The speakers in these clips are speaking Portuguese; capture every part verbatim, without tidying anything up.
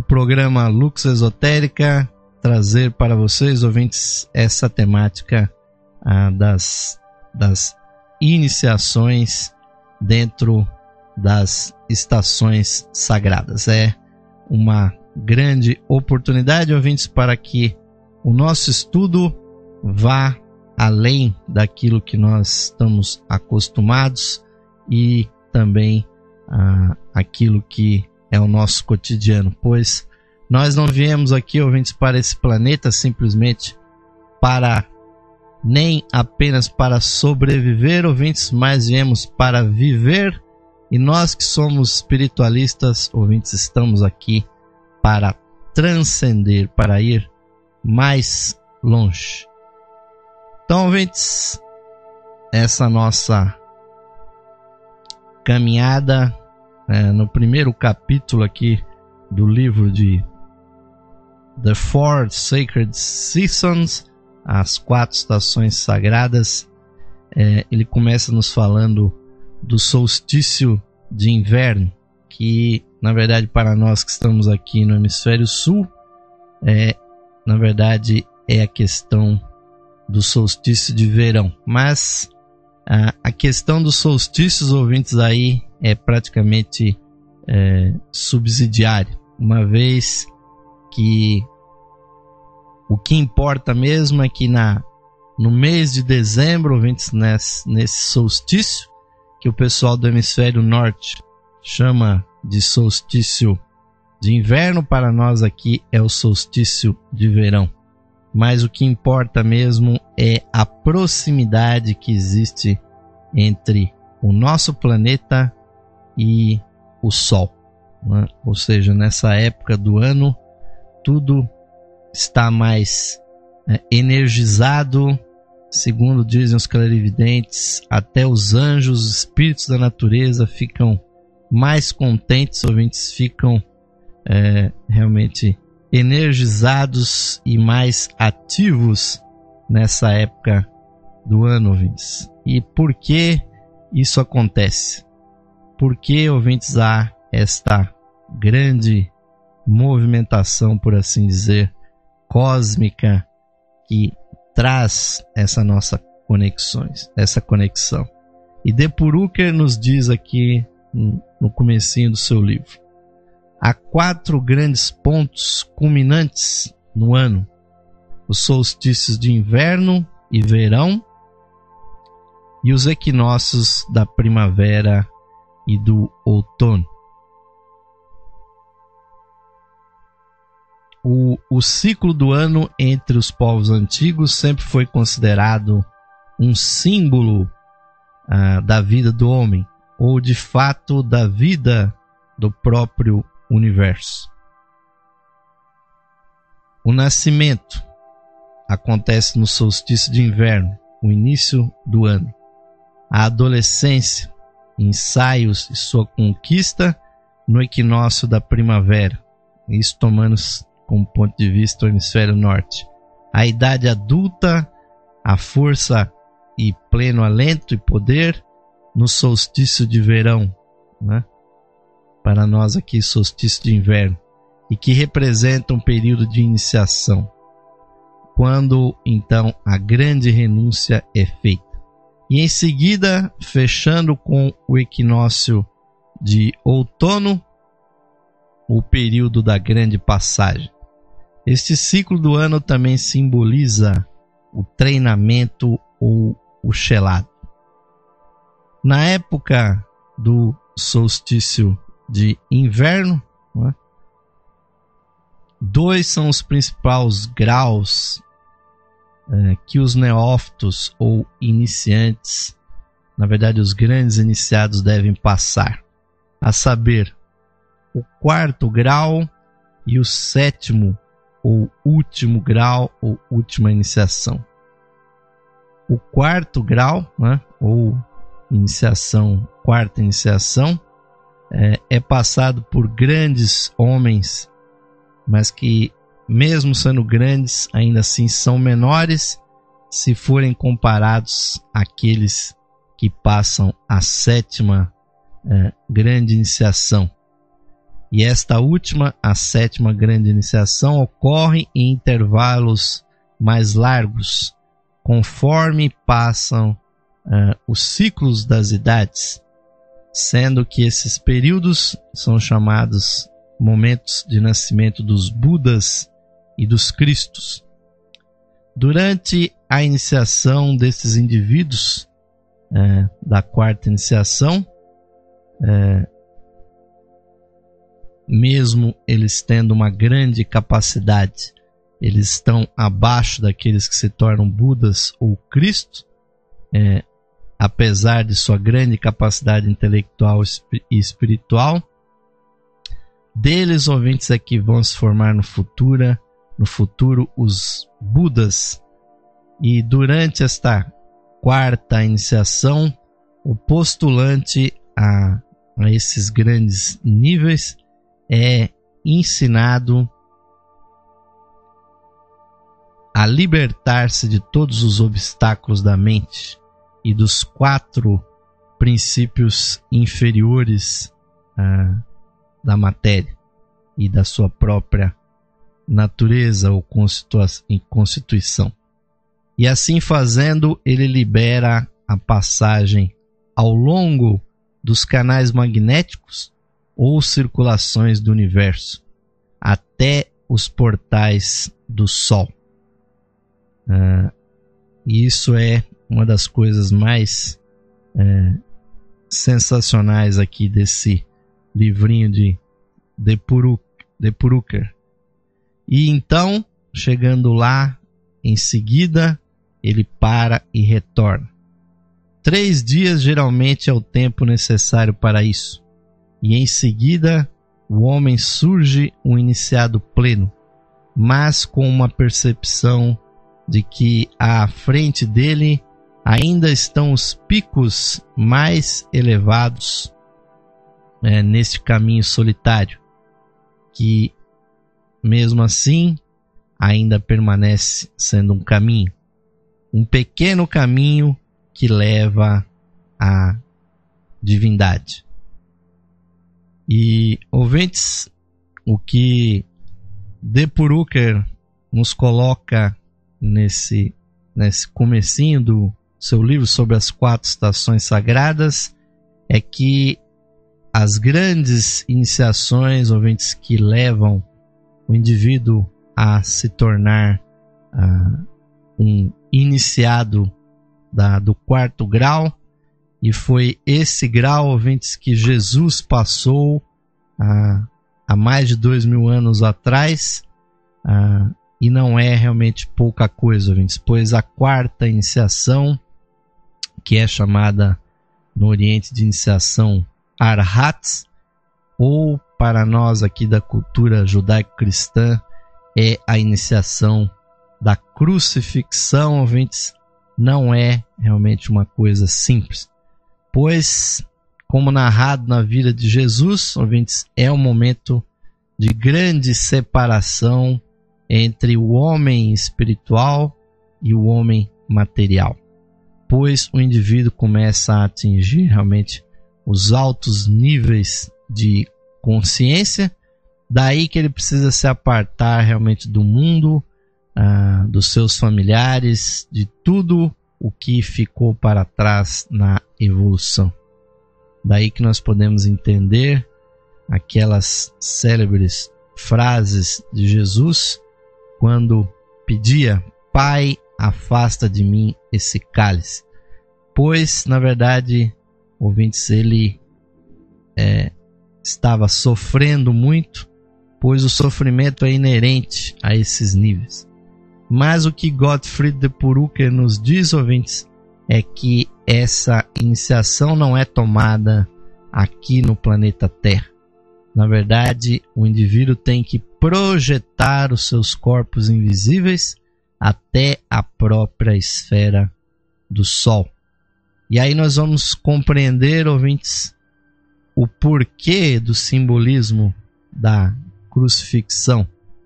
o programa Lux Esotérica, trazer para vocês, ouvintes, essa temática ah, das, das iniciações dentro das estações sagradas. É uma grande oportunidade, ouvintes, para que o nosso estudo vá além daquilo que nós estamos acostumados e também ah, aquilo que é o nosso cotidiano, pois nós não viemos aqui, ouvintes, para esse planeta simplesmente para, nem apenas para sobreviver, ouvintes, mas viemos para viver, e nós que somos espiritualistas, ouvintes, estamos aqui para transcender, para ir mais longe. Então, ouvintes, essa nossa caminhada é, no primeiro capítulo aqui do livro de The Four Sacred Seasons, as quatro estações sagradas, é, ele começa nos falando do solstício de inverno, que na verdade para nós que estamos aqui no hemisfério sul, é, na verdade é a questão do solstício de verão, mas a, a questão dos solstícios, ouvintes, aí é praticamente é, subsidiária, uma vez que o que importa mesmo é que na, no mês de dezembro, ouvintes, nesse, nesse solstício, que o pessoal do hemisfério norte chama de solstício de inverno, para nós aqui é o solstício de verão. Mas o que importa mesmo é a proximidade que existe entre o nosso planeta e o Sol, né? Ou seja, nessa época do ano, tudo está mais é, energizado, segundo dizem os clarividentes, até os anjos, os espíritos da natureza ficam mais contentes, ouvintes, ficam é, realmente energizados e mais ativos nessa época do ano, ouvintes. E por que isso acontece? Por que, ouvintes, há esta grande movimentação, por assim dizer, cósmica, que traz essa nossa conexões, essa conexão? E De Purucker nos diz aqui no comecinho do seu livro: há quatro grandes pontos culminantes no ano: os solstícios de inverno e verão e os equinócios da primavera e do outono. O, o ciclo do ano entre os povos antigos sempre foi considerado um símbolo ah, da vida do homem, ou de fato da vida do próprio universo. O nascimento acontece no solstício de inverno, o início do ano. A adolescência, ensaios e sua conquista no equinócio da primavera, isso tomando como ponto de vista o hemisfério norte. A idade adulta, a força e pleno alento e poder no solstício de verão, né? Para nós aqui, solstício de inverno, e que representa um período de iniciação, quando então a grande renúncia é feita. E em seguida, fechando com o equinócio de outono, o período da grande passagem. Este ciclo do ano também simboliza o treinamento ou o chelado. Na época do solstício de inverno, né, dois são os principais graus é, que os neófitos ou iniciantes, na verdade os grandes iniciados, devem passar, a saber, o quarto grau e o sétimo ou último grau ou última iniciação. O quarto grau, né, ou iniciação, quarta iniciação, é, é passado por grandes homens, mas que, mesmo sendo grandes, ainda assim são menores se forem comparados àqueles que passam a sétima é, grande iniciação. E esta última, a sétima grande iniciação, ocorre em intervalos mais largos, conforme passam uh, os ciclos das idades, sendo que esses períodos são chamados momentos de nascimento dos Budas e dos Cristos. Durante a iniciação desses indivíduos, uh, da quarta iniciação, uh, mesmo eles tendo uma grande capacidade, eles estão abaixo daqueles que se tornam Budas ou Cristo, é, apesar de sua grande capacidade intelectual e espiritual. Deles, ouvintes, é que vão se formar no futuro, no futuro os Budas. E durante esta quarta iniciação, o postulante a, a esses grandes níveis é ensinado a libertar-se de todos os obstáculos da mente e dos quatro princípios inferiores ah, da matéria e da sua própria natureza ou constituição. E assim fazendo, ele libera a passagem ao longo dos canais magnéticos ou circulações do universo, até os portais do Sol. Ah, e isso é uma das coisas mais é, sensacionais aqui desse livrinho de Depuruker. E então, chegando lá, em seguida, ele para e retorna. Três dias geralmente é o tempo necessário para isso. E em seguida, o homem surge um iniciado pleno, mas com uma percepção de que à frente dele ainda estão os picos mais elevados é, neste caminho solitário, que mesmo assim ainda permanece sendo um caminho, um pequeno caminho que leva à divindade. E, ouvintes, o que Depuruker nos coloca nesse, nesse comecinho do seu livro sobre as quatro estações sagradas é que as grandes iniciações, ouvintes, que levam o indivíduo a se tornar uh, um iniciado da, do quarto grau, e foi esse grau, ouvintes, que Jesus passou uh, há mais de dois mil anos atrás, uh, e não é realmente pouca coisa, ouvintes, pois a quarta iniciação, que é chamada no Oriente de iniciação Arhats, ou para nós aqui da cultura judaico-cristã, é a iniciação da crucifixão, ouvintes, não é realmente uma coisa simples. Pois, como narrado na vida de Jesus, ouvintes, é um momento de grande separação entre o homem espiritual e o homem material. Pois o indivíduo começa a atingir realmente os altos níveis de consciência, daí que ele precisa se apartar realmente do mundo, ah, dos seus familiares, de tudo o que ficou para trás na evolução. Daí que nós podemos entender aquelas célebres frases de Jesus quando pedia: Pai, afasta de mim esse cálice. Pois, na verdade, ouvintes, ele é, estava sofrendo muito, pois o sofrimento é inerente a esses níveis. Mas o que Gottfried Depuruker nos diz, ouvintes, é que essa iniciação não é tomada aqui no planeta Terra. Na verdade, o indivíduo tem que projetar os seus corpos invisíveis até a própria esfera do Sol. E aí nós vamos compreender, ouvintes, o porquê do simbolismo da crucifixão,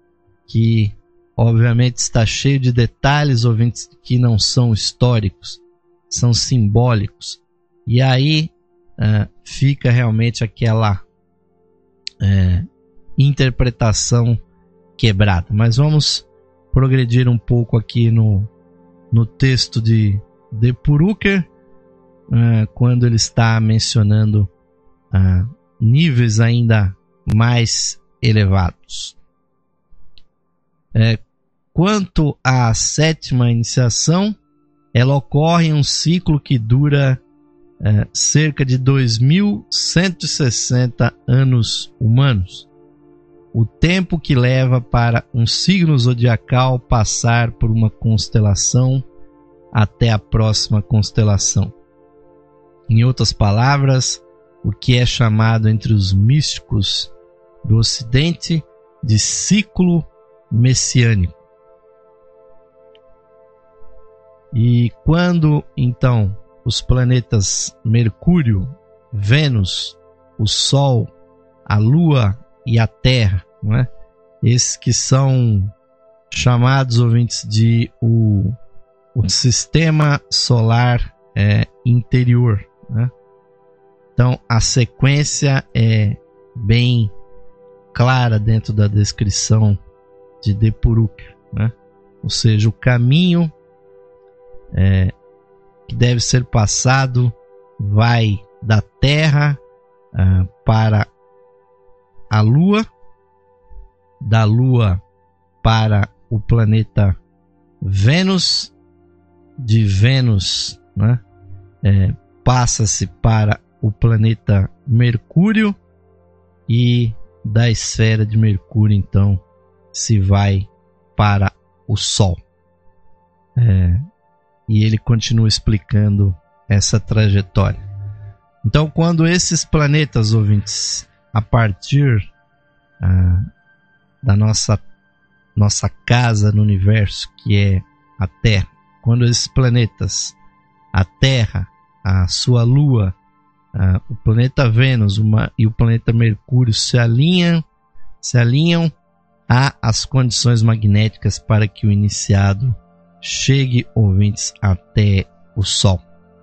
que obviamente está cheio de detalhes, ouvintes, que não são históricos, são simbólicos. E aí uh, fica realmente aquela uh, interpretação quebrada. Mas vamos progredir um pouco aqui no, no texto de De Purucker, uh, quando ele está mencionando uh, níveis ainda mais elevados. É, quanto à sétima iniciação, ela ocorre em um ciclo que dura é, cerca de dois mil cento e sessenta anos humanos. O tempo que leva para um signo zodiacal passar por uma constelação até a próxima constelação. Em outras palavras, o que é chamado entre os místicos do Ocidente de ciclo messiânico. E quando então os planetas Mercúrio, Vênus, o Sol, a Lua e a Terra, não é? Esses que são chamados, ouvintes, de o, o sistema solar é, interior, né? Então a sequência é bem clara dentro da descrição de De Purucker, né? Ou seja, o caminho é, que deve ser passado vai da Terra ah, para a Lua, da Lua para o planeta Vênus, de Vênus, né, é, passa-se para o planeta Mercúrio e da esfera de Mercúrio então se vai para o Sol. É, e ele continua explicando essa trajetória. Então, quando esses planetas, ouvintes, a partir ah, da nossa, nossa casa no universo, que é a Terra, quando esses planetas, a Terra, a sua Lua, ah, o planeta Vênus uma, e o planeta Mercúrio se alinham, se alinham há as condições magnéticas para que o iniciado chegue, ouvintes, até o Sol.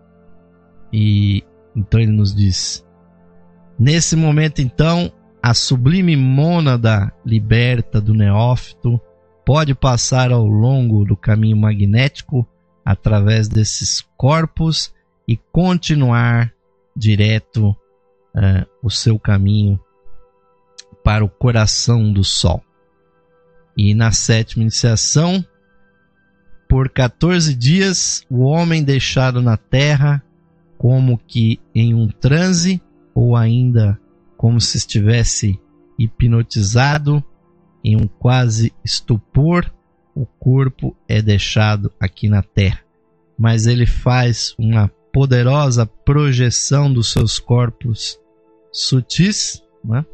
E então ele nos diz: nesse momento então, a sublime mônada liberta do neófito pode passar ao longo do caminho magnético através desses corpos e continuar direto uh, o seu caminho para o coração do Sol. E na sétima iniciação, por quatorze dias, o homem deixado na Terra, como que em um transe, ou ainda como se estivesse hipnotizado, em um quase estupor, o corpo é deixado aqui na Terra. Mas ele faz uma poderosa projeção dos seus corpos sutis, né?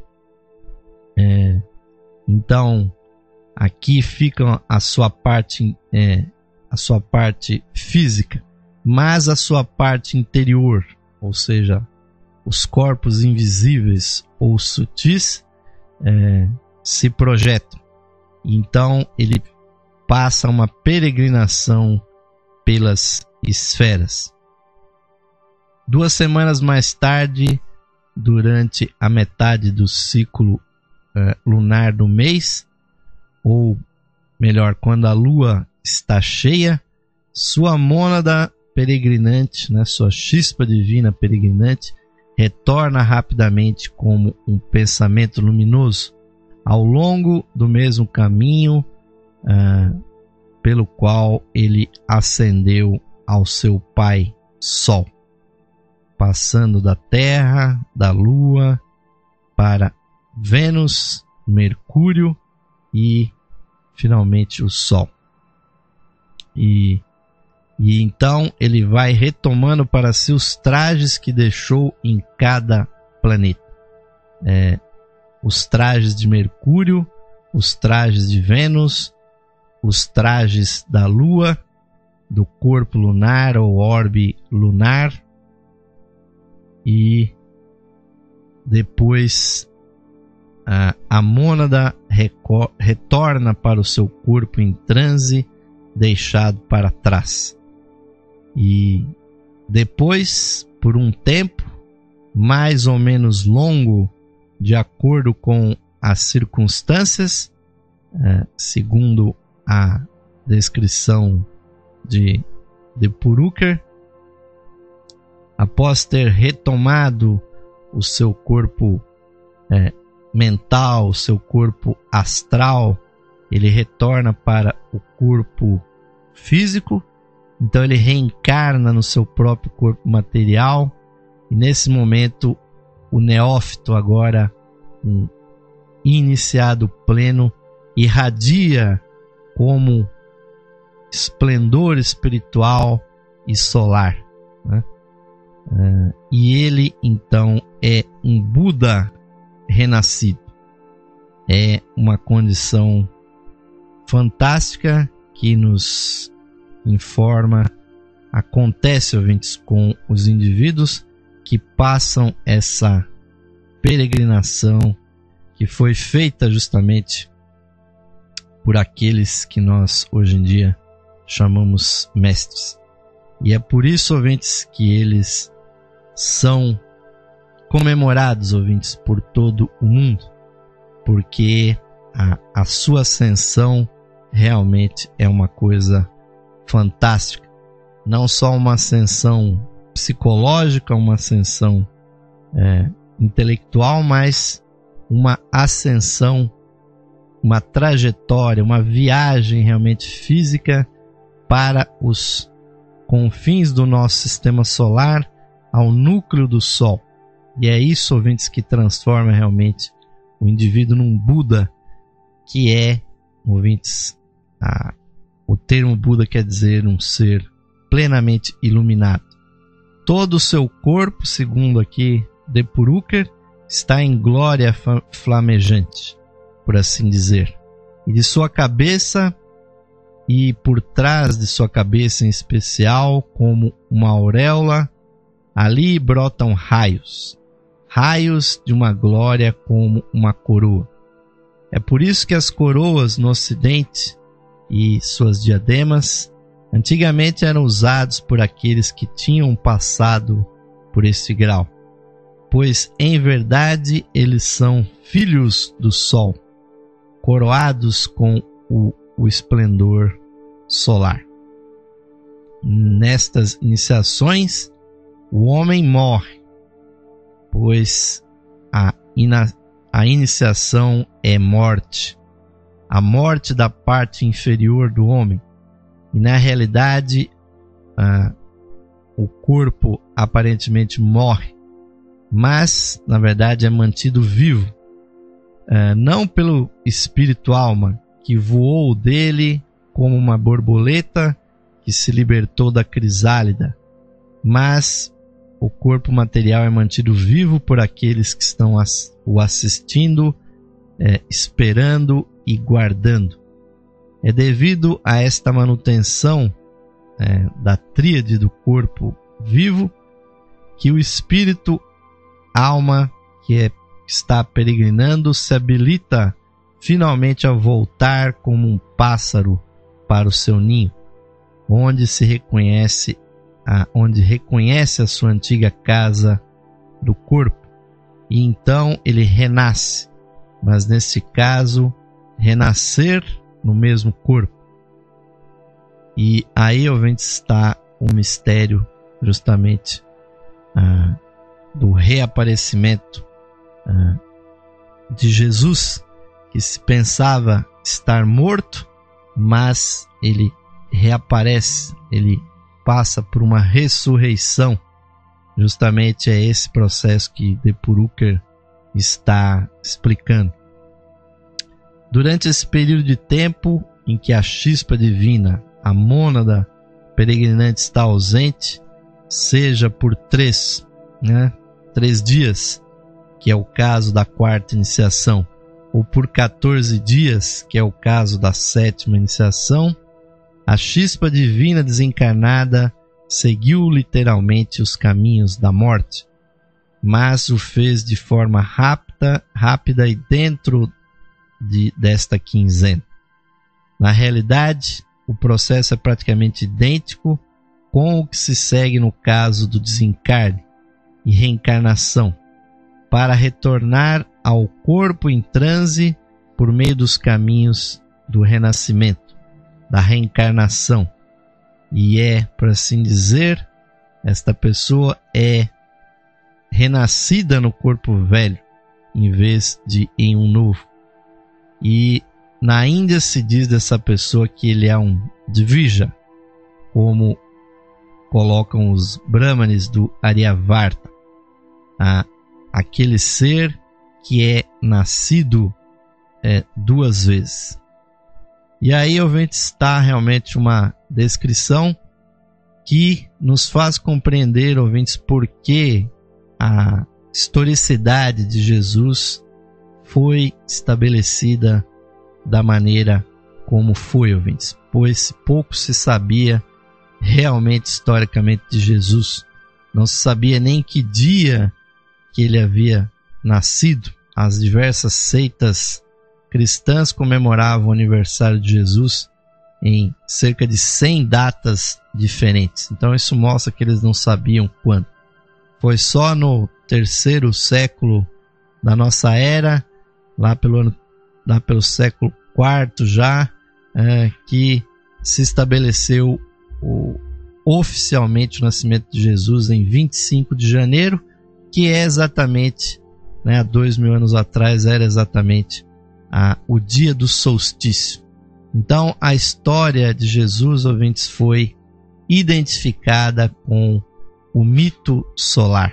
É, então, aqui fica a sua parte, é, a sua parte física, mas a sua parte interior, ou seja, os corpos invisíveis ou sutis, é, se projetam. Então ele passa uma peregrinação pelas esferas. Duas semanas mais tarde, durante a metade do ciclo é, lunar do mês, ou melhor, quando a lua está cheia, sua mônada peregrinante, né, sua chispa divina peregrinante, retorna rapidamente como um pensamento luminoso ao longo do mesmo caminho uh, pelo qual ele ascendeu ao seu pai Sol, passando da Terra, da Lua, para Vênus, Mercúrio e finalmente o Sol. E, e então ele vai retomando para si os trajes que deixou em cada planeta. É, os trajes de Mercúrio, os trajes de Vênus, os trajes da Lua, do corpo lunar ou orbe lunar, e depois a, a mônada reco- retorna para o seu corpo em transe, deixado para trás. E depois, por um tempo mais ou menos longo, de acordo com as circunstâncias, é, segundo a descrição de, de Purucker, após ter retomado o seu corpo é, mental, o seu corpo astral, ele retorna para o corpo físico, então ele reencarna no seu próprio corpo material, e nesse momento o neófito, agora um iniciado pleno, irradia como esplendor espiritual e solar, né? Uh, e ele então é um Buda renascido. É uma condição fantástica que nos informa, acontece, ouvintes, com os indivíduos que passam essa peregrinação que foi feita justamente por aqueles que nós hoje em dia chamamos mestres. E é por isso, ouvintes, que eles são comemorados, ouvintes, por todo o mundo, porque a, a sua ascensão realmente é uma coisa fantástica. Não só uma ascensão psicológica, uma ascensão é, intelectual, mas uma ascensão, uma trajetória, uma viagem realmente física para os confins do nosso sistema solar, ao núcleo do Sol. E é isso, ouvintes, que transforma realmente o indivíduo num Buda, que é, ouvintes, a, o termo Buda quer dizer um ser plenamente iluminado. Todo o seu corpo, segundo aqui de Purucker, está em glória flamejante, por assim dizer. E de sua cabeça, e por trás de sua cabeça em especial, como uma auréola, ali brotam raios, raios de uma glória como uma coroa. É por isso que as coroas no Ocidente e suas diademas antigamente eram usados por aqueles que tinham passado por esse grau, pois em verdade eles são filhos do Sol, coroados com o, o esplendor solar. Nestas iniciações, o homem morre, pois a, ina, a iniciação é morte, a morte da parte inferior do homem. E na realidade, ah, o corpo aparentemente morre, mas na verdade é mantido vivo, ah, não pelo espírito alma que voou dele como uma borboleta que se libertou da crisálida, mas o corpo material é mantido vivo por aqueles que estão as, o assistindo, é, esperando e guardando. É devido a esta manutenção é, da tríade do corpo vivo que o espírito, alma, que é, está peregrinando, se habilita finalmente a voltar como um pássaro para o seu ninho, onde se reconhece a, onde reconhece a sua antiga casa do corpo, e então ele renasce, mas nesse caso renascer no mesmo corpo. E aí, ouvinte, está o mistério justamente ah, do reaparecimento ah, de Jesus, que se pensava estar morto, mas ele reaparece, ele passa por uma ressurreição. Justamente é esse processo que de Purucker está explicando. Durante esse período de tempo em que a chispa divina, a mônada peregrinante, está ausente, seja por três, né, três dias, que é o caso da quarta iniciação, ou por quatorze dias, que é o caso da sétima iniciação, a chispa divina desencarnada seguiu literalmente os caminhos da morte, mas o fez de forma rápida, rápida e dentro de, desta quinzena. Na realidade, o processo é praticamente idêntico com o que se segue no caso do desencarne e reencarnação, para retornar ao corpo em transe por meio dos caminhos do renascimento, da reencarnação. E é, por assim dizer, esta pessoa é renascida no corpo velho, em vez de em um novo. E na Índia se diz dessa pessoa que ele é um Dvija, como colocam os Brahmanes do Aryavarta, ah, aquele ser que é nascido é, duas vezes. E aí, ouvintes, está realmente uma descrição que nos faz compreender, ouvintes, por que a historicidade de Jesus foi estabelecida da maneira como foi, ouvintes, pois pouco se sabia realmente historicamente de Jesus. Não se sabia nem que dia que ele havia nascido. As diversas seitas cristãs comemoravam o aniversário de Jesus em cerca de cem datas diferentes. Então isso mostra que eles não sabiam quando. Foi só no terceiro século da nossa era, lá pelo, ano, lá pelo século quarto já, é, que se estabeleceu o, oficialmente o nascimento de Jesus em vinte e cinco de janeiro, que é exatamente, né, há dois mil anos atrás, era exatamente a, o dia do solstício. Então a história de Jesus, ouvintes, foi identificada com o mito solar.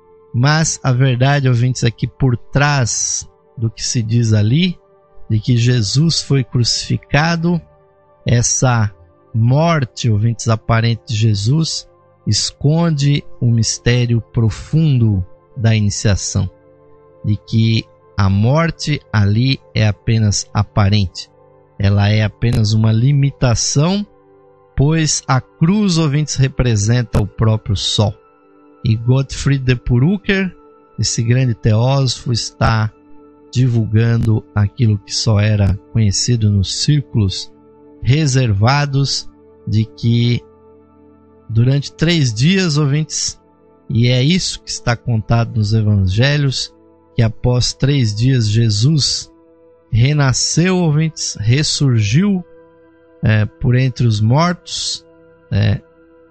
Mas a verdade, ouvintes, é que por trás do que se diz ali, de que Jesus foi crucificado, essa morte, ouvintes, aparente de Jesus, esconde um mistério profundo da iniciação, de que a morte ali é apenas aparente, ela é apenas uma limitação, pois a cruz, ouvintes, representa o próprio sol. E Gottfried de Purucker, esse grande teósofo, está divulgando aquilo que só era conhecido nos círculos reservados, de que durante três dias, ouvintes, e é isso que está contado nos evangelhos, que após três dias Jesus renasceu, ouvintes, ressurgiu é, por entre os mortos, é,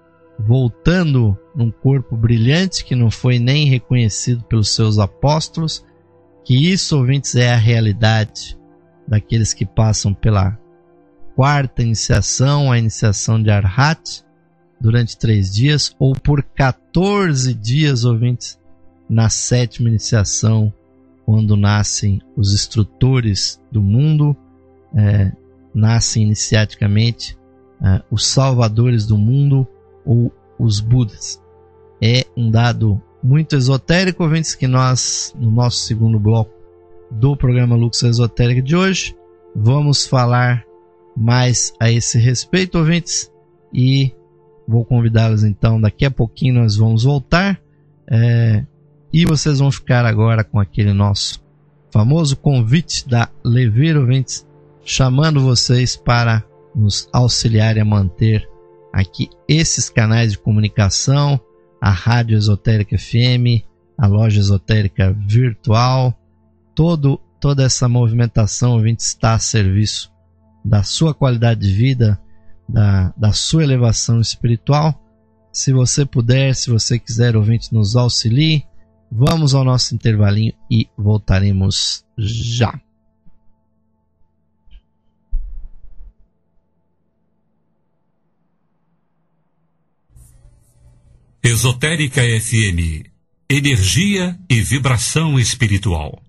voltando num corpo brilhante que não foi nem reconhecido pelos seus apóstolos, que isso, ouvintes, é a realidade daqueles que passam pela quarta iniciação, a iniciação de Arhat, durante três dias, ou por quatorze dias, ouvintes, na sétima iniciação, quando nascem os instrutores do mundo, é, nascem iniciaticamente é, os salvadores do mundo, ou os Budas. É um dado muito esotérico, ouvintes, que nós, no nosso segundo bloco do programa Lux Esotérica de hoje, vamos falar mais a esse respeito, ouvintes, e vou convidá-los então, daqui a pouquinho nós vamos voltar, é, e vocês vão ficar agora com aquele nosso famoso convite da Levir, ouvintes, chamando vocês para nos auxiliarem a manter aqui esses canais de comunicação, a Rádio Esotérica F M, a Loja Esotérica Virtual, todo, toda essa movimentação, ouvinte, está a serviço da sua qualidade de vida, da, da sua elevação espiritual. Se você puder, se você quiser, ouvinte, nos auxilie, vamos ao nosso intervalinho e voltaremos já. Esotérica F M, energia e vibração espiritual.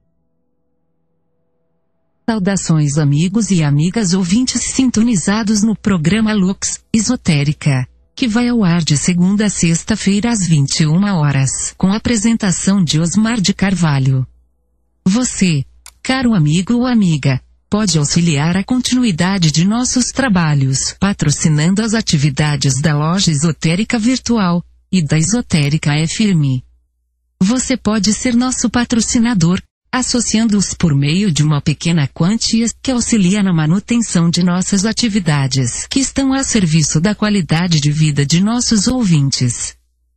Saudações, amigos e amigas ouvintes sintonizados no programa Lux Esotérica, que vai ao ar de segunda a sexta-feira às vinte e uma horas, com a apresentação de Osmar de Carvalho. Você, caro amigo ou amiga, pode auxiliar a continuidade de nossos trabalhos, patrocinando as atividades da Loja Esotérica Virtual e da Esotérica F M. Você pode ser nosso patrocinador, associando-os por meio de uma pequena quantia que auxilia na manutenção de nossas atividades, que estão a serviço da qualidade de vida de nossos ouvintes.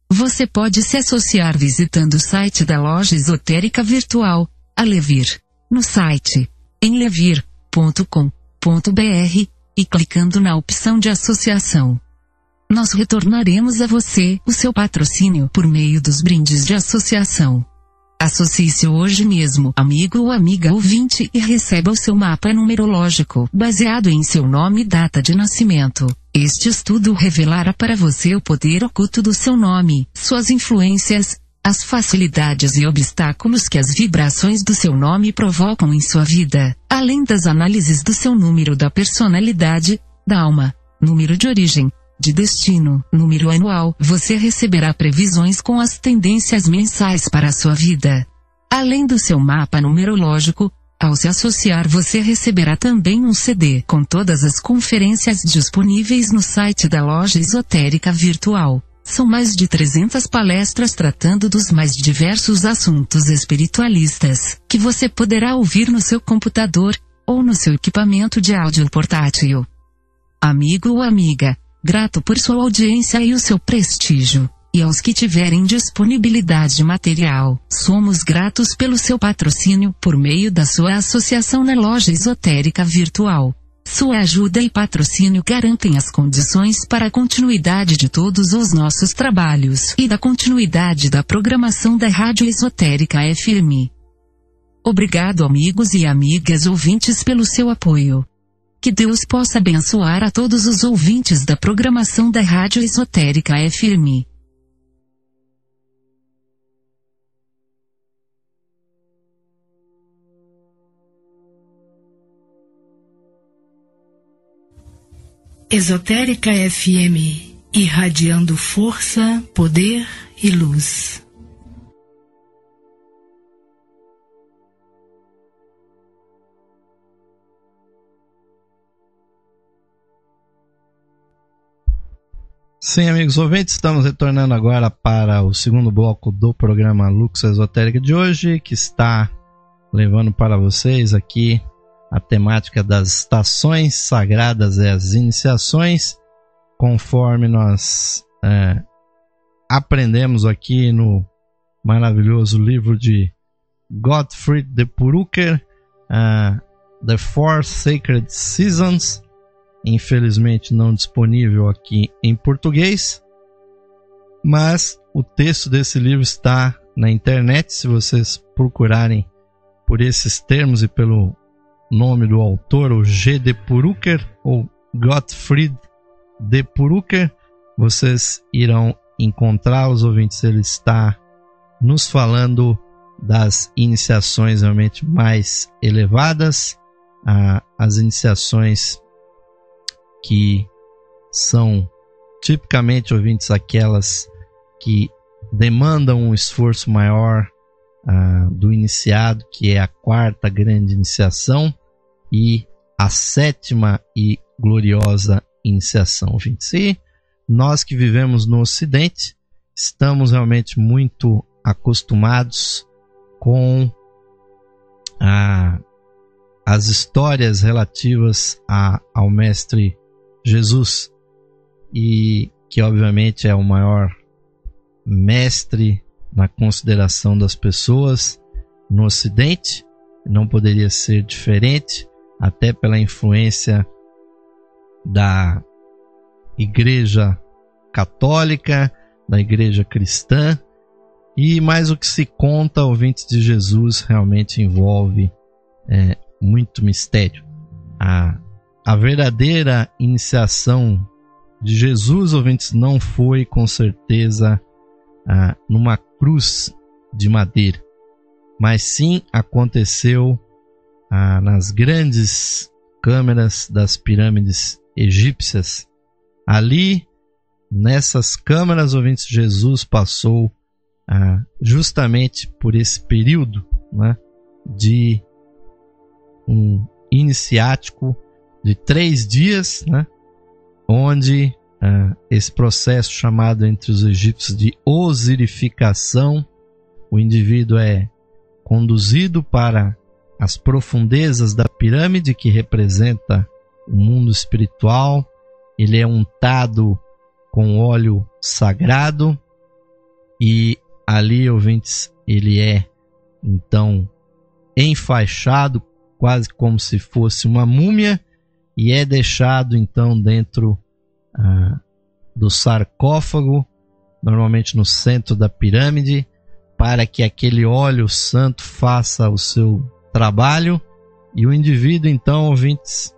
Você pode se associar visitando o site da Loja Esotérica Virtual, a Levir, no site em levir ponto com ponto br e clicando na opção de associação. Nós retornaremos a você o seu patrocínio por meio dos brindes de associação. Associe-se hoje mesmo, amigo ou amiga ouvinte, e receba o seu mapa numerológico, baseado em seu nome e data de nascimento. Este estudo revelará para você o poder oculto do seu nome, suas influências, as facilidades e obstáculos que as vibrações do seu nome provocam em sua vida, além das análises do seu número da personalidade, da alma, número de origem, de destino, número anual. Você receberá previsões com as tendências mensais para a sua vida. Além do seu mapa numerológico, ao se associar você receberá também um C D com todas as conferências disponíveis no site da Loja Esotérica Virtual. São mais de trezentas palestras tratando dos mais diversos assuntos espiritualistas, que você poderá ouvir no seu computador, ou no seu equipamento de áudio portátil. Amigo ou amiga, grato por sua audiência e o seu prestígio. E aos que tiverem disponibilidade material, somos gratos pelo seu patrocínio por meio da sua associação na Loja Esotérica Virtual. Sua ajuda e patrocínio garantem as condições para a continuidade de todos os nossos trabalhos e da continuidade da programação da Rádio Esotérica F M. Obrigado, amigos e amigas ouvintes, pelo seu apoio. Que Deus possa abençoar a todos os ouvintes da programação da Rádio Esotérica F M. Esotérica F M, irradiando força, poder e luz. Sim, amigos ouvintes, estamos retornando agora para o segundo bloco do programa Lux Esotérica de hoje, que está levando para vocês aqui a temática das estações sagradas e as iniciações, conforme nós é, aprendemos aqui no maravilhoso livro de Gottfried de Purucker, uh, The Four Sacred Seasons, infelizmente não disponível aqui em português, mas o texto desse livro está na internet. Se vocês procurarem por esses termos e pelo nome do autor, o G. de Purucker, ou Gottfried de Purucker, vocês irão encontrar os ouvintes. Ele está nos falando das iniciações realmente mais elevadas, ah, as iniciações que são tipicamente, ouvintes, aquelas que demandam um esforço maior ah, do iniciado, que é a quarta grande iniciação, e a sétima e gloriosa iniciação, ouvintes. E nós que vivemos no Ocidente estamos realmente muito acostumados com a, as histórias relativas a, ao Mestre Jesus, e que obviamente é o maior mestre na consideração das pessoas no Ocidente. Não poderia ser diferente, até pela influência da Igreja Católica, da Igreja Cristã. E mais o que se conta, ouvintes, de Jesus, realmente envolve é, muito mistério. A, a verdadeira iniciação de Jesus, ouvintes, não foi com certeza ah, numa cruz de madeira, mas sim aconteceu ah, nas grandes câmeras das pirâmides egípcias. Ali, nessas câmeras, ouvintes, Jesus passou ah, justamente por esse período, né, de um iniciático de três dias, né, onde ah, esse processo chamado entre os egípcios de osirificação, o indivíduo é conduzido para as profundezas da pirâmide, que representa o mundo espiritual. Ele é untado com óleo sagrado e ali, ouvintes, ele é então enfaixado, quase como se fosse uma múmia, e é deixado então dentro ah, do sarcófago, normalmente no centro da pirâmide, para que aquele óleo santo faça o seu trabalho, e o indivíduo então, ouvintes,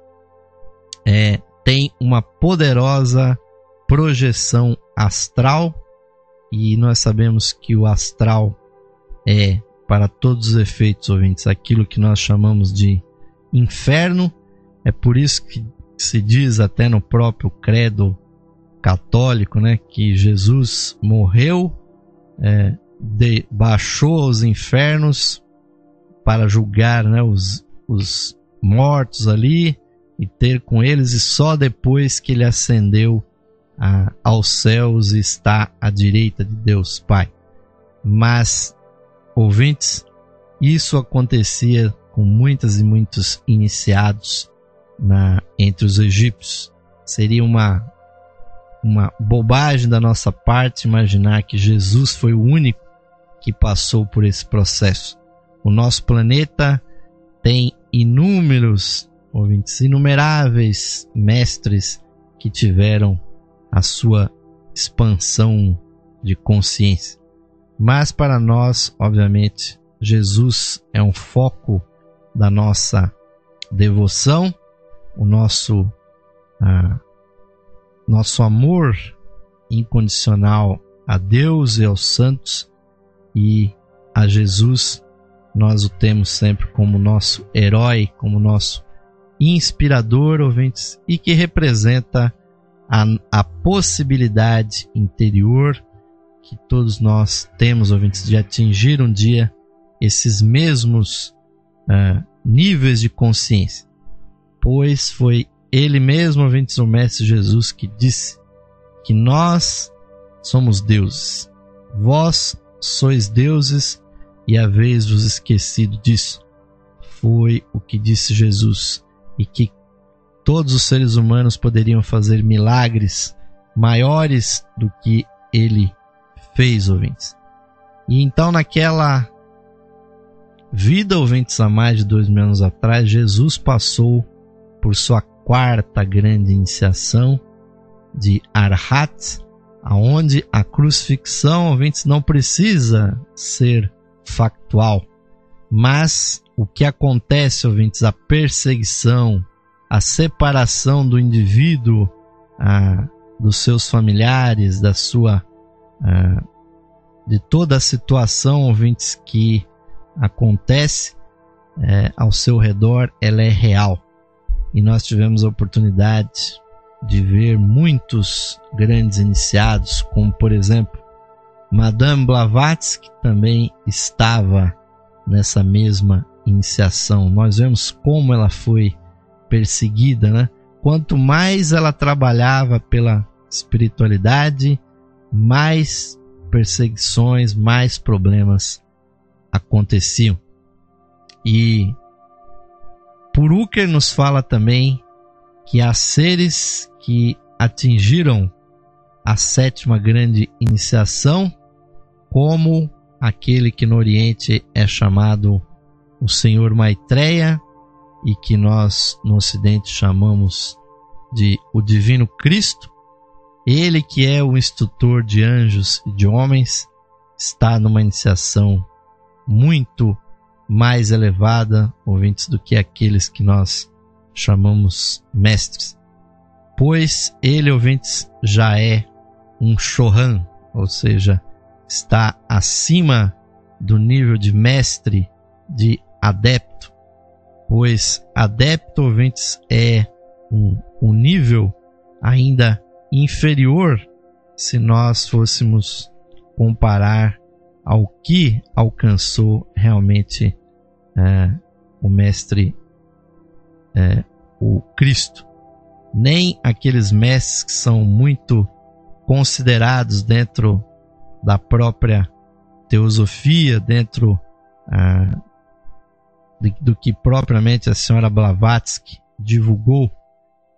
é, tem uma poderosa projeção astral, e nós sabemos que o astral é, para todos os efeitos, ouvintes, aquilo que nós chamamos de inferno. É por isso que se diz até no próprio credo católico, né, que Jesus morreu, é, de, baixou aos infernos para julgar, né, os, os mortos ali e ter com eles, e só depois que ele ascendeu a, aos céus e está à direita de Deus Pai. Mas, ouvintes, isso acontecia com muitas e muitos iniciados na, entre os egípcios. Seria uma, uma bobagem da nossa parte imaginar que Jesus foi o único que passou por esse processo. O nosso planeta tem inúmeros, ouvintes, inumeráveis mestres que tiveram a sua expansão de consciência. Mas para nós, obviamente, Jesus é um foco da nossa devoção, o nosso, ah, nosso amor incondicional a Deus e aos santos, e a Jesus nós o temos sempre como nosso herói, como nosso inspirador, ouvintes, e que representa a, a possibilidade interior que todos nós temos, ouvintes, de atingir um dia esses mesmos uh, níveis de consciência. Pois foi ele mesmo, ouvintes, o Mestre Jesus, que disse que nós somos deuses. Vós sois deuses e haveis-vos esquecido disso. Foi o que disse Jesus, e que todos os seres humanos poderiam fazer milagres maiores do que ele fez, ouvintes. E então, naquela vida, ouvintes, há mais de dois mil anos atrás, Jesus passou por sua quarta grande iniciação de Arhat, aonde a crucifixão, ouvintes, não precisa ser factual, mas o que acontece, ouvintes, a perseguição, a separação do indivíduo, ah, dos seus familiares, da sua, ah, de toda a situação, ouvintes, que acontece é, ao seu redor, ela é real. E nós tivemos a oportunidade de ver muitos grandes iniciados, como por exemplo Madame Blavatsky, que também estava nessa mesma iniciação. Nós vemos como ela foi perseguida, né? Quanto mais ela trabalhava pela espiritualidade, mais perseguições, mais problemas aconteciam. E Purucker nos fala também que há seres que atingiram a sétima grande iniciação, como aquele que no Oriente é chamado o Senhor Maitreya, e que nós no Ocidente chamamos de o Divino Cristo. Ele, que é o instrutor de anjos e de homens, está numa iniciação muito mais elevada, ouvintes, do que aqueles que nós chamamos mestres. Pois ele, ouvintes, já é um Chohan, ou seja, está acima do nível de mestre, de adepto. Pois adepto, ouvintes, é um, um nível ainda inferior se nós fôssemos comparar ao que alcançou realmente é, o mestre, é, o Cristo. Nem aqueles mestres que são muito considerados dentro da própria teosofia, dentro ah, de, do que propriamente a senhora Blavatsky divulgou,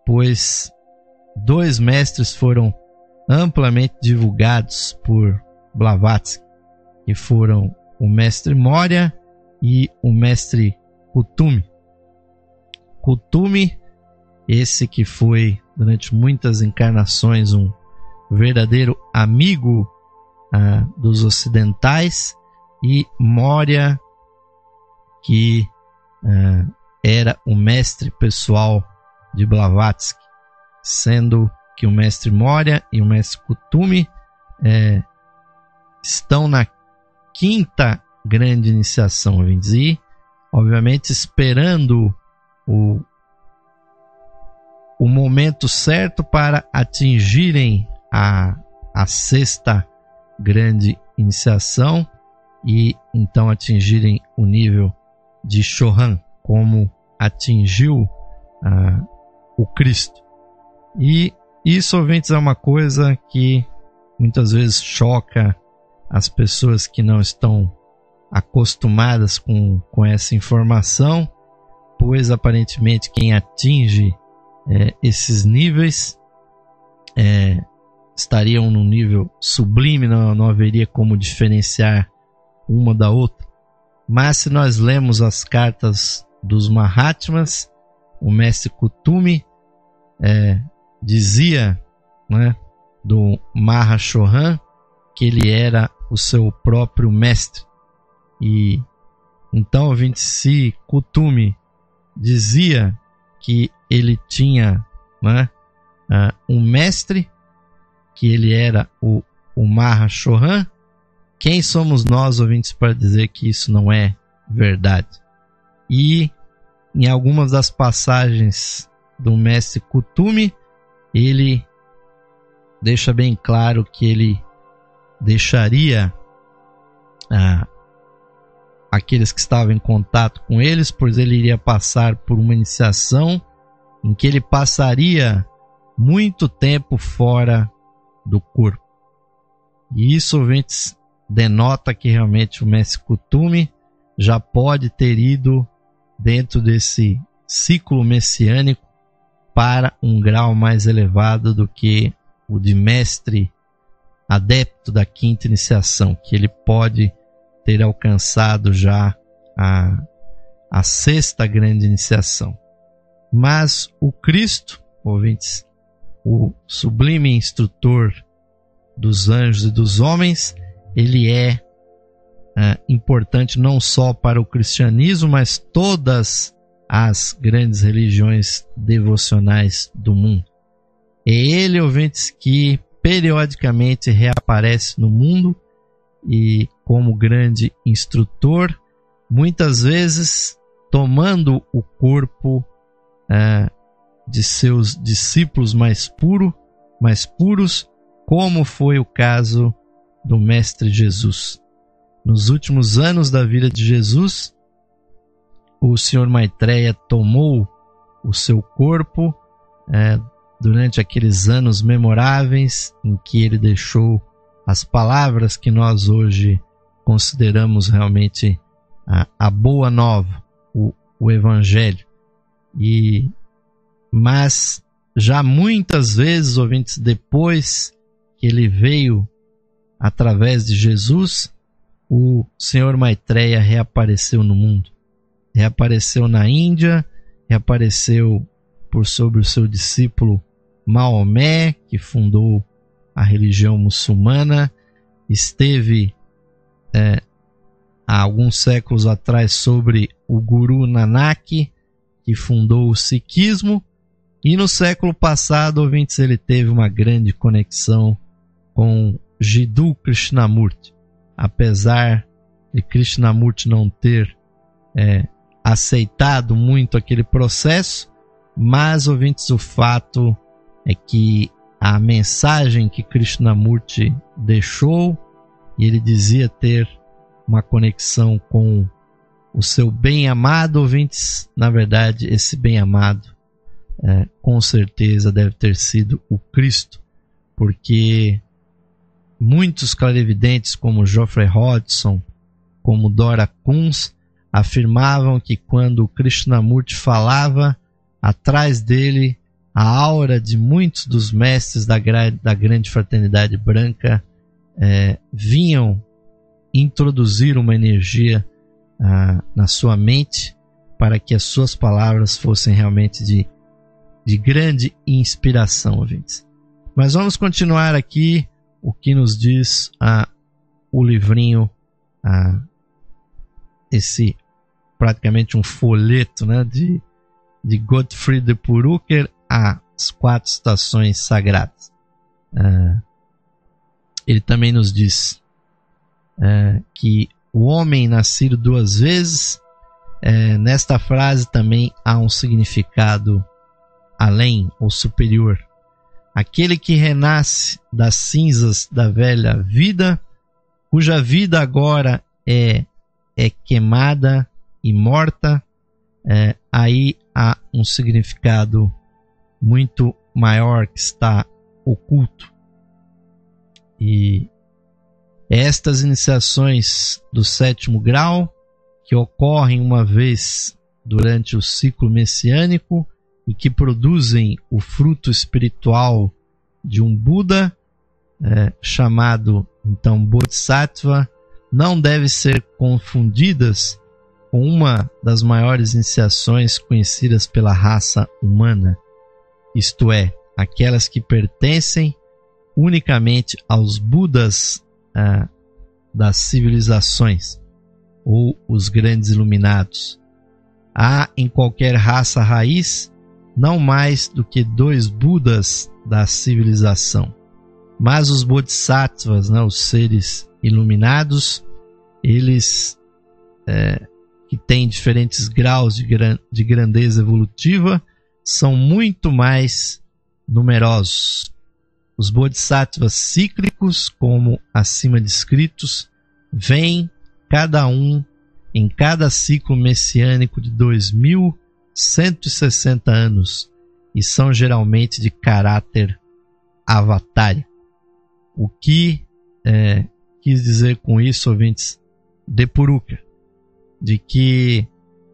pois dois mestres foram amplamente divulgados por Blavatsky, que foram o mestre Moria e o mestre Kuthumi. Kuthumi, esse que foi durante muitas encarnações um verdadeiro amigo ah, dos ocidentais, e Moria, que ah, era o mestre pessoal de Blavatsky, sendo que o mestre Moria e o mestre Kuthumi é, estão na quinta grande iniciação, ouvintes, e obviamente esperando o, o momento certo para atingirem a, a sexta grande iniciação e então atingirem o nível de Chohan, como atingiu ah, o Cristo. E isso, ouvintes, é uma coisa que muitas vezes choca as pessoas que não estão acostumadas com, com essa informação, pois aparentemente quem atinge é, esses níveis é, estariam num nível sublime, não, não haveria como diferenciar uma da outra. Mas se nós lemos as cartas dos Mahatmas, o mestre Kuthumi é, dizia, né, do Mahashohan, que ele era o seu próprio mestre. E então, ouvinte, se Kuthumi dizia que ele tinha, né, uh, um mestre, que ele era o, o Mahashohan, quem somos nós, ouvintes, para dizer que isso não é verdade? E em algumas das passagens do mestre Kuthumi, ele deixa bem claro que ele deixaria ah, aqueles que estavam em contato com eles, pois ele iria passar por uma iniciação em que ele passaria muito tempo fora do corpo. E isso, ouvintes, denota que realmente o mestre Kuthumi já pode ter ido dentro desse ciclo messiânico para um grau mais elevado do que o de mestre adepto da quinta iniciação, que ele pode ter alcançado já a, a sexta grande iniciação. Mas o Cristo, ouvintes, o sublime instrutor dos anjos e dos homens, ele é, é importante não só para o cristianismo, mas todas as grandes religiões devocionais do mundo. É ele, ouvintes, que periodicamente reaparece no mundo e como grande instrutor, muitas vezes tomando o corpo é, de seus discípulos mais puro, mais puros, como foi o caso do Mestre Jesus. Nos últimos anos da vida de Jesus, o senhor Maitreya tomou o seu corpo é, durante aqueles anos memoráveis em que ele deixou as palavras que nós hoje consideramos realmente a, a boa nova, o, o Evangelho. E, mas já muitas vezes, ouvintes, depois que ele veio através de Jesus, o senhor Maitreya reapareceu no mundo. Reapareceu na Índia, reapareceu por sobre o seu discípulo Maomé, que fundou a religião muçulmana, esteve é, há alguns séculos atrás sobre o Guru Nanak, que fundou o Sikhismo, e no século passado, ouvintes, ele teve uma grande conexão com Jiddu Krishnamurti. Apesar de Krishnamurti não ter é, aceitado muito aquele processo, mas, ouvintes, o fato é que a mensagem que Krishnamurti deixou, e ele dizia ter uma conexão com o seu bem-amado, ouvintes, na verdade, esse bem-amado é, com certeza deve ter sido o Cristo, porque muitos clarividentes como Geoffrey Hodgson, como Dora Kunz, afirmavam que quando Krishnamurti falava, atrás dele a aura de muitos dos mestres da, gra- da grande fraternidade branca é, vinham introduzir uma energia ah, na sua mente para que as suas palavras fossem realmente de, de grande inspiração, ouvintes. Mas vamos continuar aqui o que nos diz ah, o livrinho, ah, esse praticamente um folheto, né, de, de Gottfried de Purucker, As Quatro Estações Sagradas. Ah, ele também nos diz ah, que o homem nascido duas vezes, ah, nesta frase também há um significado além ou superior. Aquele que renasce das cinzas da velha vida, cuja vida agora é, é queimada e morta, é, aí há um significado muito maior que está oculto. E estas iniciações do sétimo grau, que ocorrem uma vez durante o ciclo messiânico e que produzem o fruto espiritual de um Buda, é, chamado então Bodhisattva, não devem ser confundidas com uma das maiores iniciações conhecidas pela raça humana, isto é, aquelas que pertencem unicamente aos Budas ah, das civilizações, ou os grandes iluminados. Há em qualquer raça raiz não mais do que dois Budas da civilização. Mas os Bodhisattvas, né, os seres iluminados, eles é, que têm diferentes graus de, gran, de grandeza evolutiva, são muito mais numerosos. Os Bodhisattvas cíclicos, como acima descritos, vêm cada um em cada ciclo messiânico de dois mil cento e sessenta anos e são geralmente de caráter avatário. O que é, quis dizer com isso, ouvintes, de Purucker? De que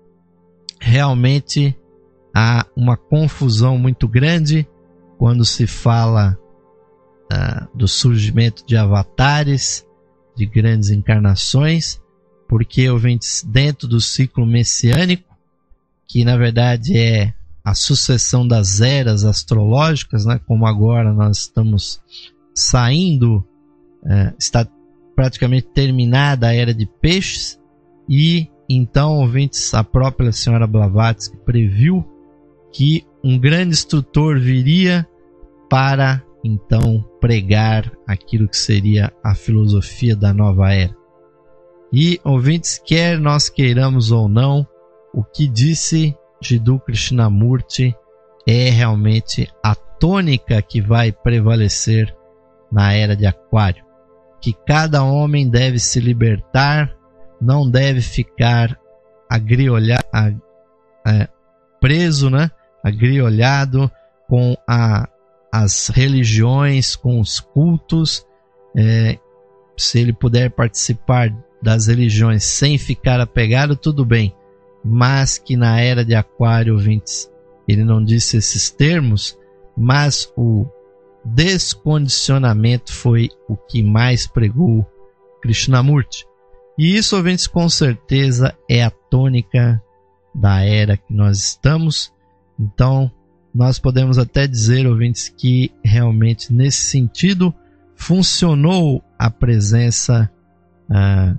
realmente há uma confusão muito grande quando se fala ah, do surgimento de avatares, de grandes encarnações, porque, ouvintes, dentro do ciclo messiânico, que na verdade é a sucessão das eras astrológicas, né? Como agora nós estamos saindo, é, está praticamente terminada a era de peixes, e então, ouvintes, a própria senhora Blavatsky previu que um grande instrutor viria para então pregar aquilo que seria a filosofia da nova era. E, ouvintes, quer nós queiramos ou não, o que disse Jiddu Krishnamurti é realmente a tônica que vai prevalecer na era de Aquário. Que cada homem deve se libertar, não deve ficar agriolhado, é, preso, né? agriolhado com a, as religiões, com os cultos. É, se ele puder participar das religiões sem ficar apegado, tudo bem. Mas que na era de Aquário, ouvintes, ele não disse esses termos, mas o descondicionamento foi o que mais pregou Krishnamurti. E isso, ouvintes, com certeza é a tônica da era que nós estamos. Então, nós podemos até dizer, ouvintes, que realmente nesse sentido funcionou a presença ah,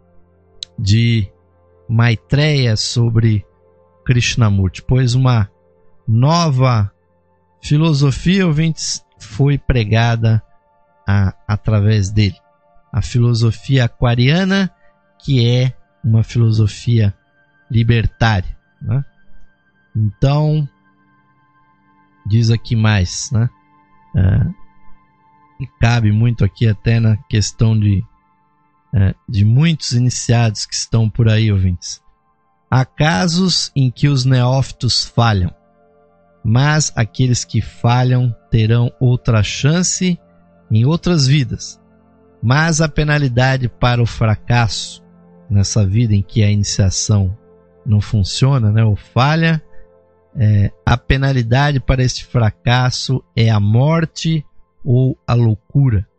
de Maitreya sobre Krishnamurti, pois uma nova filosofia, ouvintes, foi pregada a, através dele. A filosofia aquariana, que é uma filosofia libertária, né? Então, diz aqui mais, né? É, e cabe muito aqui até na questão de, é, de muitos iniciados que estão por aí, ouvintes. Há casos em que os neófitos falham, mas aqueles que falham terão outra chance em outras vidas. Mas a penalidade para o fracasso nessa vida em que a iniciação não funciona, né, ou falha, é, a penalidade para este fracasso é a morte ou a loucura.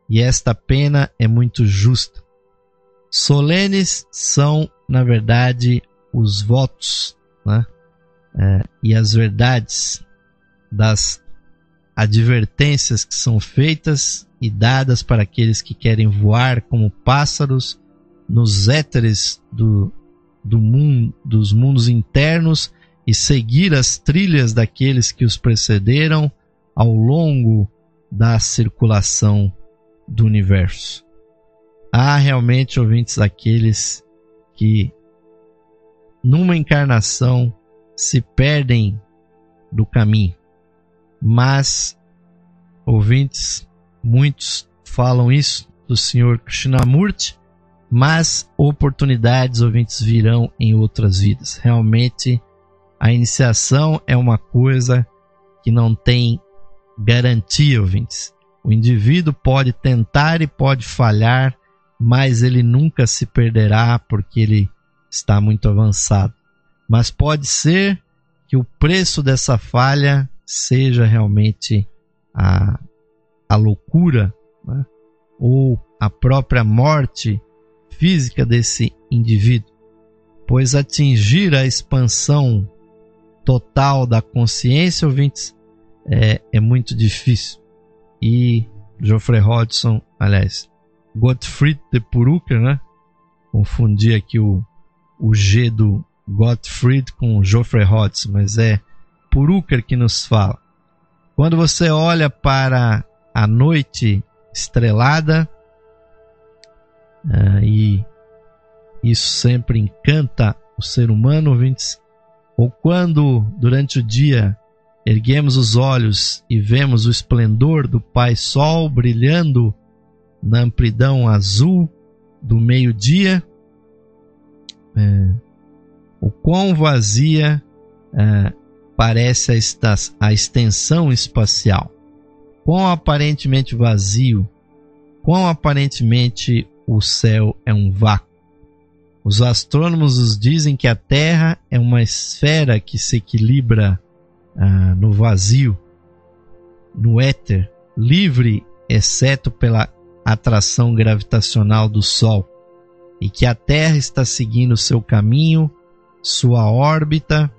e esta pena é muito justa. Solenes são, na verdade, os votos, né? é, e as verdades das advertências que são feitas e dadas para aqueles que querem voar como pássaros nos éteres do, do mundo, dos mundos internos e seguir as trilhas daqueles que os precederam ao longo da circulação do universo. Há realmente, ouvintes, aqueles que numa encarnação se perdem do caminho, mas, ouvintes, muitos falam isso do senhor Krishnamurti, mas oportunidades, ouvintes, virão em outras vidas. Realmente, a iniciação é uma coisa que não tem garantia, ouvintes. O indivíduo pode tentar e pode falhar, mas ele nunca se perderá porque ele está muito avançado. Mas pode ser que o preço dessa falha seja realmente a, a loucura, né? Ou a própria morte física desse indivíduo, pois atingir a expansão total da consciência, ouvintes, é, é muito difícil. E Geoffrey Hodgson, aliás, Gottfried de Purucker, né? Confundi aqui o, o G do Gottfried com o Geoffrey Hodgson, mas é Purucker que nos fala. Quando você olha para a noite estrelada, uh, e isso sempre encanta o ser humano, ouvintes, ou quando durante o dia erguemos os olhos e vemos o esplendor do Pai Sol brilhando na amplidão azul do meio-dia, é, o quão vazia é, parece a, esta, a extensão espacial, quão aparentemente vazio, quão aparentemente o céu é um vácuo. Os astrônomos nos dizem que a Terra é uma esfera que se equilibra ah, no vazio, no éter, livre, exceto pela atração gravitacional do Sol, e que a Terra está seguindo seu caminho, sua órbita,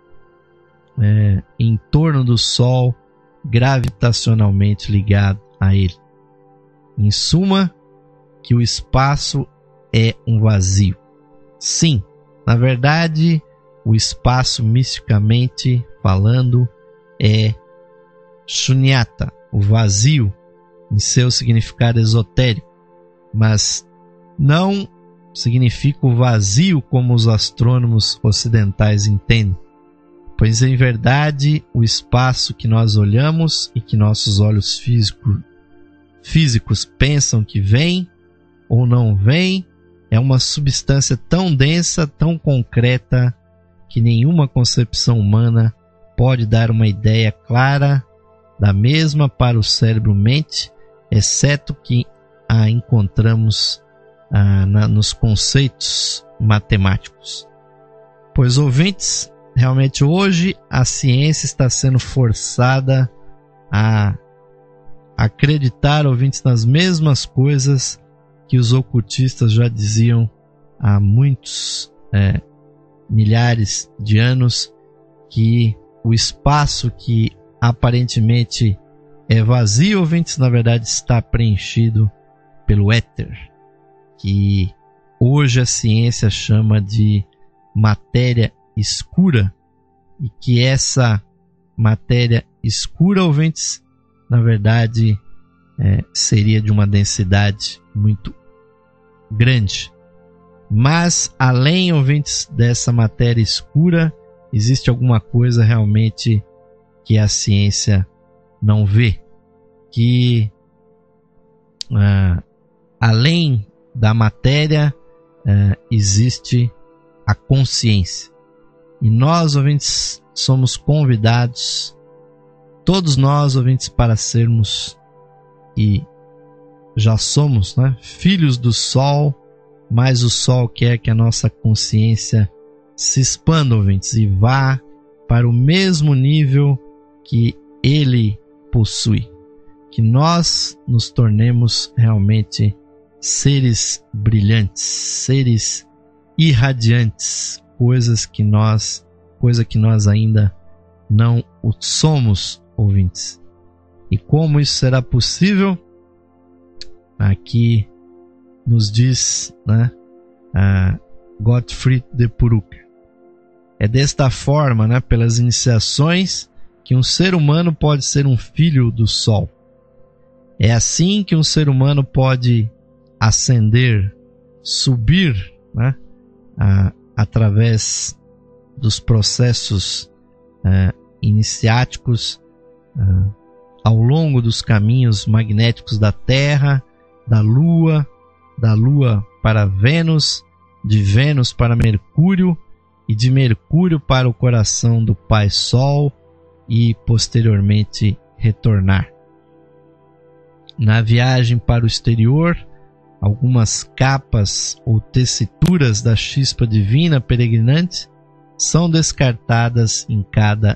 é, em torno do Sol, gravitacionalmente ligado a ele. Em suma, que o espaço é um vazio. Sim, na verdade, o espaço, misticamente falando, é shunyata, o vazio, em seu significado esotérico, mas não significa o vazio como os astrônomos ocidentais entendem, pois em verdade o espaço que nós olhamos e que nossos olhos físico, físicos pensam que vem ou não vem é uma substância tão densa, tão concreta, que nenhuma concepção humana pode dar uma ideia clara da mesma para o cérebro-mente, exceto que a encontramos ah, na, nos conceitos matemáticos. Pois, ouvintes, realmente hoje a ciência está sendo forçada a acreditar, ouvintes, nas mesmas coisas que os ocultistas já diziam há muitos é, milhares de anos, que o espaço que aparentemente é vazio, ouvintes, na verdade está preenchido pelo éter, que hoje a ciência chama de matéria escura, e que essa matéria escura, ouvintes, na verdade é, seria de uma densidade muito grande. Mas além, ouvintes, dessa matéria escura, existe alguma coisa realmente que a ciência não vê, que ah, além da matéria ah, existe a consciência. E nós, ouvintes, somos convidados, todos nós, ouvintes, para sermos, e já somos, né, filhos do Sol, mas o Sol quer que a nossa consciência se expanda, ouvintes, e vá para o mesmo nível que ele possui. que nós nos tornemos realmente seres brilhantes, seres irradiantes, coisas que nós, coisa que nós ainda não o somos, ouvintes. E como isso será possível? Aqui nos diz, né, a Gottfried de Purucker. É desta forma, né, pelas iniciações, que um ser humano pode ser um filho do Sol. É assim que um ser humano pode ascender, subir, né, a, através dos processos a, iniciáticos a, ao longo dos caminhos magnéticos da Terra, da Lua, da Lua para Vênus, de Vênus para Mercúrio e de Mercúrio para o coração do Pai Sol e posteriormente retornar. Na viagem para o exterior, algumas capas ou tessituras da chispa divina peregrinante são descartadas em cada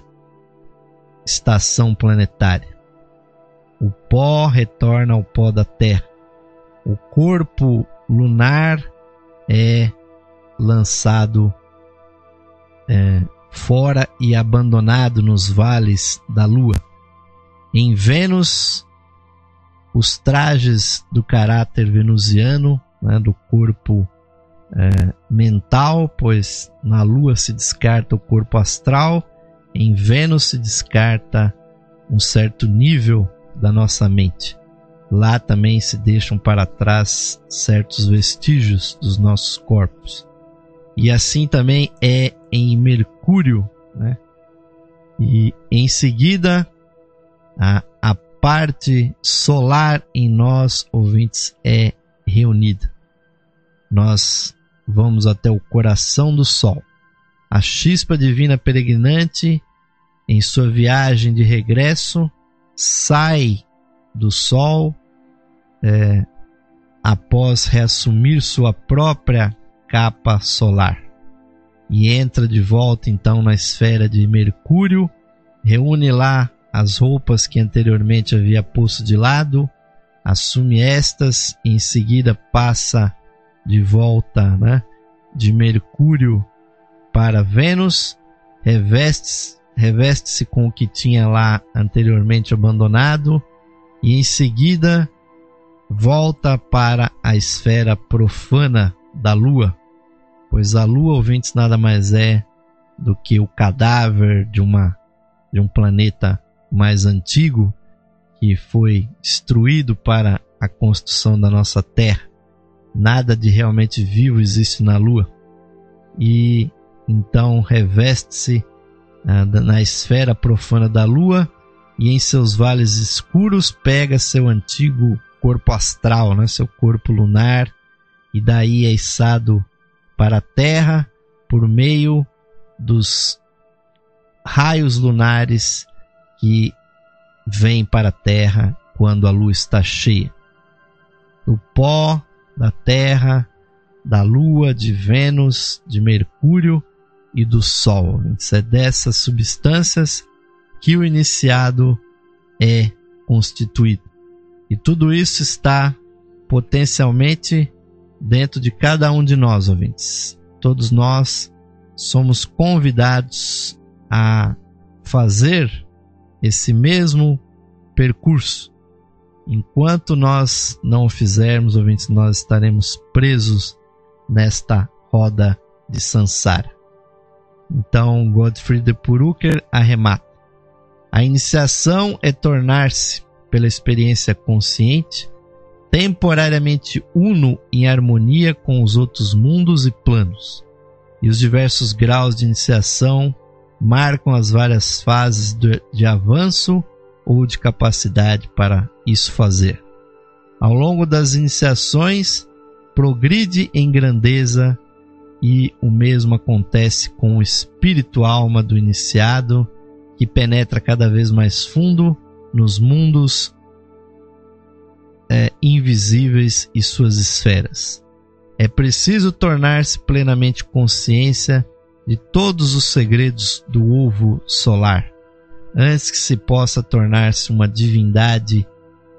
estação planetária. O pó retorna ao pó da Terra. O corpo lunar é lançado é, fora e abandonado nos vales da Lua. Em Vênus, os trajes do caráter venusiano, né, do corpo é, mental, pois na Lua se descarta o corpo astral, em Vênus se descarta um certo nível da nossa mente. Lá também se deixam para trás certos vestígios dos nossos corpos. E assim também é em Mercúrio, né? E em seguida, a, a parte solar em nós, ouvintes, é reunida. Nós vamos até o coração do Sol. A chispa divina peregrinante, em sua viagem de regresso, sai do Sol é, após reassumir sua própria capa solar e entra de volta então na esfera de Mercúrio, reúne lá as roupas que anteriormente havia posto de lado, assume estas e em seguida passa de volta, né, de Mercúrio para Vênus, reveste-se reveste-se com o que tinha lá anteriormente abandonado e em seguida volta para a esfera profana da Lua, pois a Lua, ouvintes, nada mais é do que o cadáver de, uma, de um planeta mais antigo que foi destruído para a construção da nossa Terra. Nada de realmente vivo existe na Lua. E então reveste-se na esfera profana da Lua e em seus vales escuros pega seu antigo corpo astral, né, seu corpo lunar, e daí é içado para a Terra por meio dos raios lunares que vêm para a Terra quando a Lua está cheia. O pó da Terra, da Lua, de Vênus, de Mercúrio e do Sol. É dessas substâncias que o iniciado é constituído. E tudo isso está potencialmente dentro de cada um de nós, ouvintes. Todos nós somos convidados a fazer esse mesmo percurso. Enquanto nós não o fizermos, ouvintes, nós estaremos presos nesta roda de Sansara. Então, Gottfried de Purucker arremata: a iniciação é tornar-se, pela experiência consciente, temporariamente uno em harmonia com os outros mundos e planos. E os diversos graus de iniciação marcam as várias fases de, de avanço ou de capacidade para isso fazer. Ao longo das iniciações, progride em grandeza. E o mesmo acontece com o espírito alma do iniciado, que penetra cada vez mais fundo nos mundos é, invisíveis e suas esferas. É preciso tornar-se plenamente consciência de todos os segredos do ovo solar, antes que se possa tornar-se uma divindade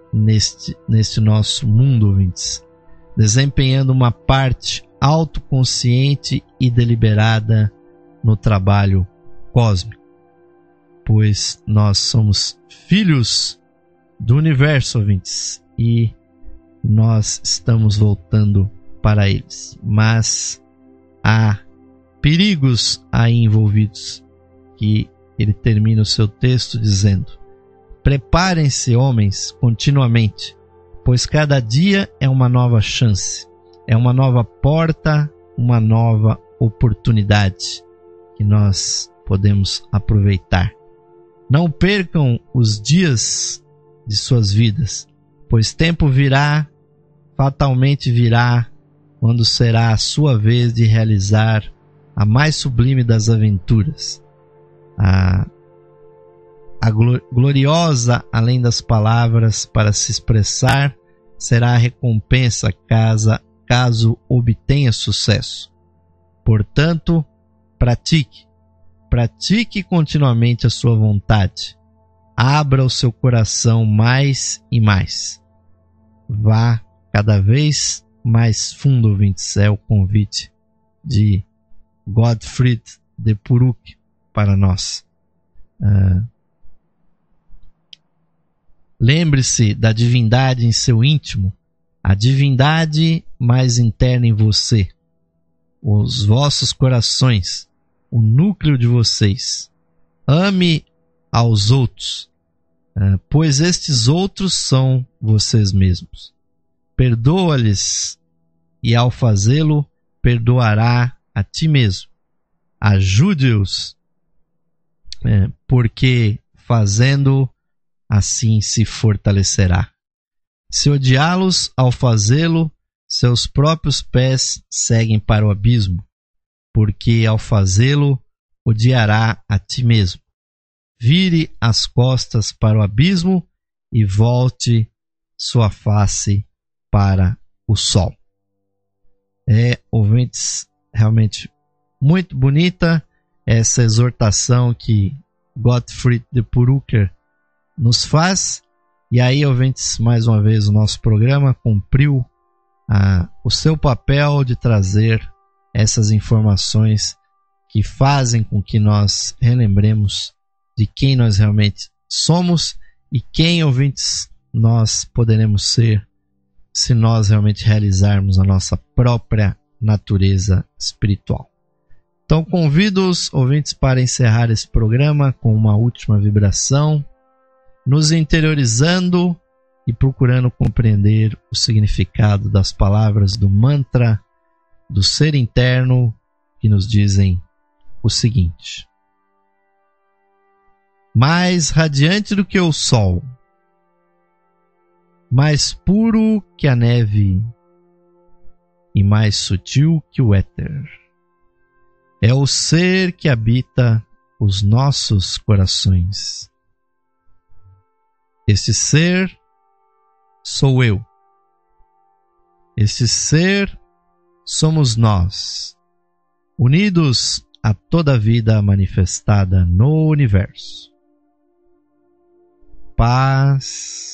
neste, neste nosso mundo, ouvintes, desempenhando uma parte autoconsciente e deliberada no trabalho cósmico, pois nós somos filhos do universo, ouvintes, e nós estamos voltando para eles, mas há perigos aí envolvidos, que ele termina o seu texto dizendo: preparem-se, homens, continuamente, pois cada dia é uma nova chance, é uma nova porta, uma nova oportunidade que nós podemos aproveitar. Não percam os dias de suas vidas, pois tempo virá, fatalmente virá, quando será a sua vez de realizar a mais sublime das aventuras, a, a gloriosa além das palavras para se expressar, será a recompensa caso, caso obtenha sucesso. Portanto, pratique, pratique continuamente a sua vontade, abra o seu coração mais e mais, vá cada vez mais fundo, ouvintes, é o convite de Gottfried de Puruck para nós. Uh, lembre-se da divindade em seu íntimo, a divindade mais interna em você, os vossos corações, o núcleo de vocês. Ame aos outros, uh, pois estes outros são vocês mesmos. Perdoa-lhes, e ao fazê-lo, perdoará a ti mesmo. Ajude-os, é, porque fazendo assim se fortalecerá. Se odiá-los ao fazê-lo, seus próprios pés seguem para o abismo, porque ao fazê-lo odiará a ti mesmo. Vire as costas para o abismo e volte sua face para o sol. É, ouvintes, realmente muito bonita essa exortação que Gottfried de Purucker nos faz. E aí, ouvintes, mais uma vez o nosso programa cumpriu ah, o seu papel de trazer essas informações que fazem com que nós relembremos de quem nós realmente somos e quem, ouvintes, nós poderemos ser se nós realmente realizarmos a nossa própria natureza espiritual. Então convido os ouvintes para encerrar esse programa com uma última vibração, nos interiorizando e procurando compreender o significado das palavras do mantra do ser interno, que nos dizem o seguinte: mais radiante do que o sol, mais puro que a neve e mais sutil que o éter, é o ser que habita os nossos corações. Esse ser sou eu. Esse ser somos nós, unidos a toda a vida manifestada no universo. Paz.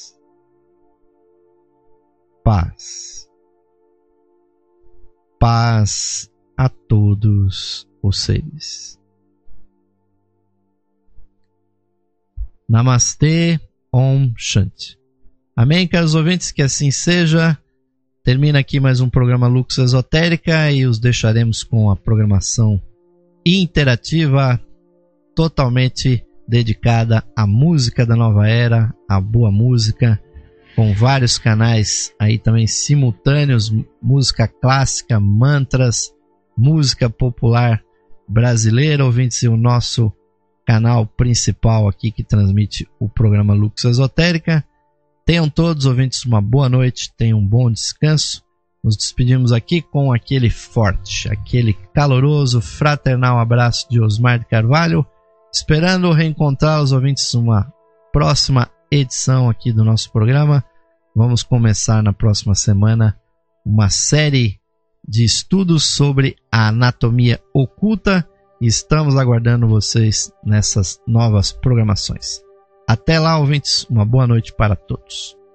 Paz. Paz a todos os seres. Namastê, Om Shanti. Amém, caros ouvintes, que assim seja. Termina aqui mais um programa Lux Esotérica e os deixaremos com a programação interativa totalmente dedicada à música da nova era, à boa música, com vários canais aí também simultâneos, música clássica, mantras, música popular brasileira, ouvintes, e o nosso canal principal aqui que transmite o programa Lux Esotérica. Tenham todos, ouvintes, uma boa noite, tenham um bom descanso. Nos despedimos aqui com aquele forte, aquele caloroso, fraternal abraço de Osmar de Carvalho, esperando reencontrar os ouvintes numa próxima edição aqui do nosso programa. Vamos começar na próxima semana uma série de estudos sobre a anatomia oculta e estamos aguardando vocês nessas novas programações. Até lá, ouvintes, uma boa noite para todos.